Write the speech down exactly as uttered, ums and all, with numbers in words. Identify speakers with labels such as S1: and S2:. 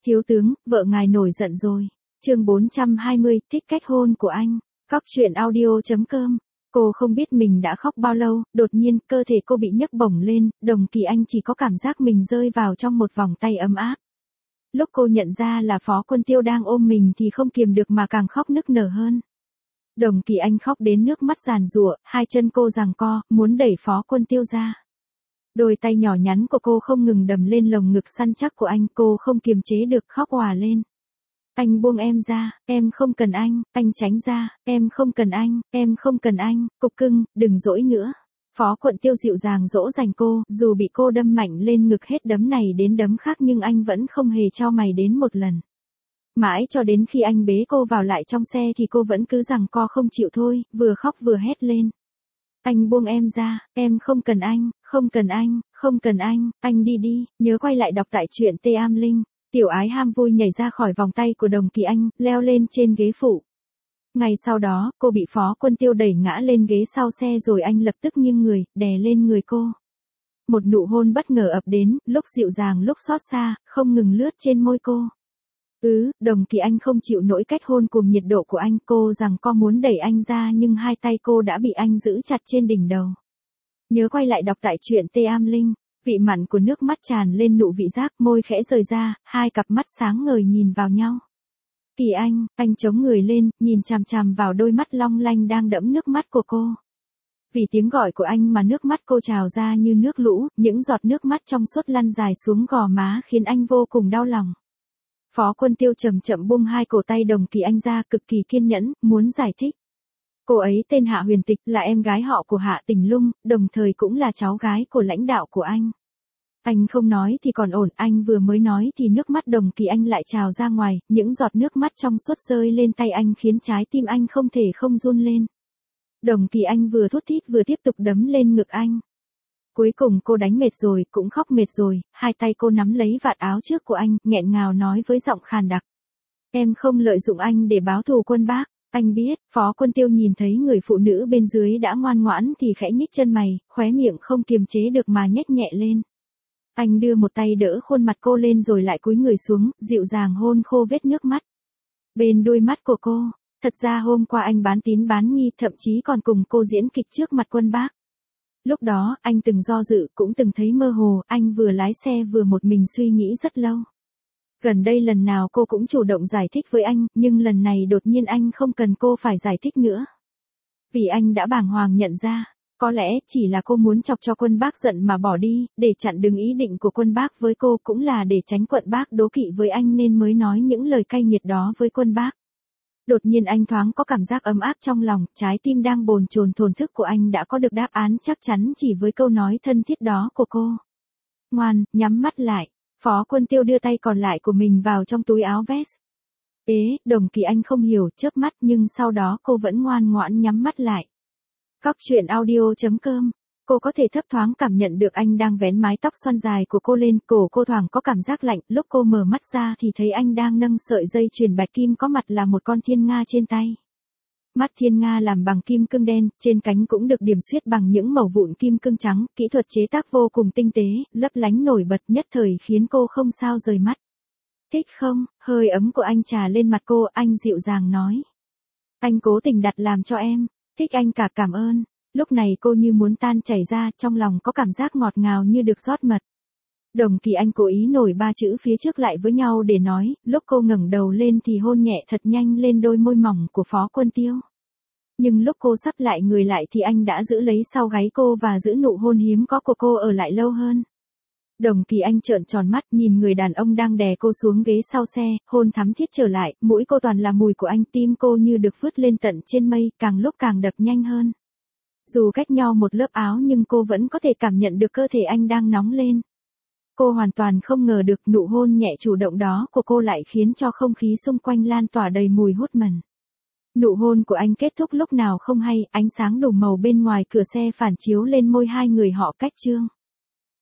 S1: Thiếu tướng, vợ ngài nổi giận rồi. Chương bốn trăm hai mươi, thích cách hôn của anh. Cóc truyện audio chấm com. Cô không biết mình đã khóc bao lâu, đột nhiên, cơ thể cô bị nhấc bổng lên, Đồng Kỳ Anh chỉ có cảm giác mình rơi vào trong một vòng tay ấm áp. Lúc cô nhận ra là Phó Quân Tiêu đang ôm mình thì không kiềm được mà càng khóc nức nở hơn. Đồng Kỳ Anh khóc đến nước mắt giàn giụa, hai chân cô giằng co, muốn đẩy Phó Quân Tiêu ra. Đôi tay nhỏ nhắn của cô không ngừng đầm lên lồng ngực săn chắc của anh, cô không kiềm chế được khóc òa lên. Anh buông em ra, em không cần anh, anh tránh ra, em không cần anh, em không cần anh, cục cưng, đừng dỗi nữa. Phó Quận Tiêu dịu dàng dỗ dành cô, dù bị cô đâm mạnh lên ngực hết đấm này đến đấm khác nhưng anh vẫn không hề chau mày đến một lần. Mãi cho đến khi anh bế cô vào lại trong xe thì cô vẫn cứ giằng co không chịu thôi, vừa khóc vừa hét lên. Anh buông em ra, em không cần anh, không cần anh, không cần anh, anh đi đi, nhớ quay lại đọc tại truyện Tê Am Linh. Tiểu Ái ham vui nhảy ra khỏi vòng tay của Đồng Kỳ Anh, leo lên trên ghế phụ. Ngay sau đó, cô bị Phó Quân Tiêu đẩy ngã lên ghế sau xe rồi anh lập tức nghiêng người, đè lên người cô. Một nụ hôn bất ngờ ập đến, lúc dịu dàng lúc xót xa, không ngừng lướt trên môi cô. Ừ, Đồng Kỳ Anh không chịu nổi cách hôn cùng nhiệt độ của anh, cô rằng co muốn đẩy anh ra nhưng hai tay cô đã bị anh giữ chặt trên đỉnh đầu. Nhớ quay lại đọc tại truyện Tê Am Linh. Vị mặn của nước mắt tràn lên nụ vị giác, môi khẽ rời ra, hai cặp mắt sáng ngời nhìn vào nhau. Kỳ Anh, anh chống người lên, nhìn chằm chằm vào đôi mắt long lanh đang đẫm nước mắt của cô. Vì tiếng gọi của anh mà nước mắt cô trào ra như nước lũ, những giọt nước mắt trong suốt lăn dài xuống gò má khiến anh vô cùng đau lòng. Phó Quân Tiêu chậm chậm buông hai cổ tay Đồng Kỳ Anh ra, cực kỳ kiên nhẫn, muốn giải thích. Cô ấy tên Hạ Huyền Tịch, là em gái họ của Hạ Tình Lung, đồng thời cũng là cháu gái của lãnh đạo của anh. Anh không nói thì còn ổn, anh vừa mới nói thì nước mắt Đồng Kỳ Anh lại trào ra ngoài, những giọt nước mắt trong suốt rơi lên tay anh khiến trái tim anh không thể không run lên. Đồng Kỳ Anh vừa thút thít vừa tiếp tục đấm lên ngực anh. Cuối cùng cô đánh mệt rồi, cũng khóc mệt rồi, hai tay cô nắm lấy vạt áo trước của anh, nghẹn ngào nói với giọng khàn đặc. Em không lợi dụng anh để báo thù Quân Bác. Anh biết. Phó Quân Tiêu nhìn thấy người phụ nữ bên dưới đã ngoan ngoãn thì khẽ nhích chân mày, khóe miệng không kiềm chế được mà nhếch nhẹ lên. Anh đưa một tay đỡ khuôn mặt cô lên rồi lại cúi người xuống, dịu dàng hôn khô vết nước mắt bên đôi mắt của cô. Thật ra hôm qua anh bán tín bán nghi, thậm chí còn cùng cô diễn kịch trước mặt Quân Bác. Lúc đó, anh từng do dự, cũng từng thấy mơ hồ, anh vừa lái xe vừa một mình suy nghĩ rất lâu. Gần đây lần nào cô cũng chủ động giải thích với anh, nhưng lần này đột nhiên anh không cần cô phải giải thích nữa. Vì anh đã bàng hoàng nhận ra, có lẽ chỉ là cô muốn chọc cho Quân Bác giận mà bỏ đi, để chặn đứng ý định của Quân Bác với cô, cũng là để tránh Quân Bác đố kỵ với anh nên mới nói những lời cay nghiệt đó với Quân Bác. Đột nhiên anh thoáng có cảm giác ấm áp trong lòng, trái tim đang bồn chồn thổn thức của anh đã có được đáp án chắc chắn chỉ với câu nói thân thiết đó của cô. Ngoan, nhắm mắt lại. Phó Quân Tiêu đưa tay còn lại của mình vào trong túi áo vest. Ế, Đồng Kỳ Anh không hiểu, chớp mắt nhưng sau đó cô vẫn ngoan ngoãn nhắm mắt lại. Cóc truyện audio chấm com. Cô có thể thấp thoáng cảm nhận được anh đang vén mái tóc xoăn dài của cô lên, cổ cô thoáng có cảm giác lạnh, lúc cô mở mắt ra thì thấy anh đang nâng sợi dây chuyền bạch kim có mặt là một con thiên nga trên tay. Mắt thiên nga làm bằng kim cương đen, trên cánh cũng được điểm xuyết bằng những mẩu vụn kim cương trắng, kỹ thuật chế tác vô cùng tinh tế, lấp lánh nổi bật nhất thời khiến cô không sao rời mắt. Thích không? Hơi ấm của anh trà lên mặt cô, anh dịu dàng nói. Anh cố tình đặt làm cho em. Thích anh cả, cảm ơn. Lúc này cô như muốn tan chảy ra, trong lòng có cảm giác ngọt ngào như được rót mật. Đồng Kỳ Anh cố ý nổi ba chữ phía trước lại với nhau để nói, lúc cô ngẩng đầu lên thì hôn nhẹ thật nhanh lên đôi môi mỏng của Phó Quân Tiêu. Nhưng lúc cô sắp lại người lại thì anh đã giữ lấy sau gáy cô và giữ nụ hôn hiếm có của cô ở lại lâu hơn. Đồng Kỳ Anh trợn tròn mắt nhìn người đàn ông đang đè cô xuống ghế sau xe, hôn thắm thiết trở lại, mũi cô toàn là mùi của anh, tim cô như được vứt lên tận trên mây, càng lúc càng đập nhanh hơn. Dù cách nhau một lớp áo nhưng cô vẫn có thể cảm nhận được cơ thể anh đang nóng lên. Cô hoàn toàn không ngờ được nụ hôn nhẹ chủ động đó của cô lại khiến cho không khí xung quanh lan tỏa đầy mùi hút mần. Nụ hôn của anh kết thúc lúc nào không hay, ánh sáng đủ màu bên ngoài cửa xe phản chiếu lên môi hai người họ cách chương.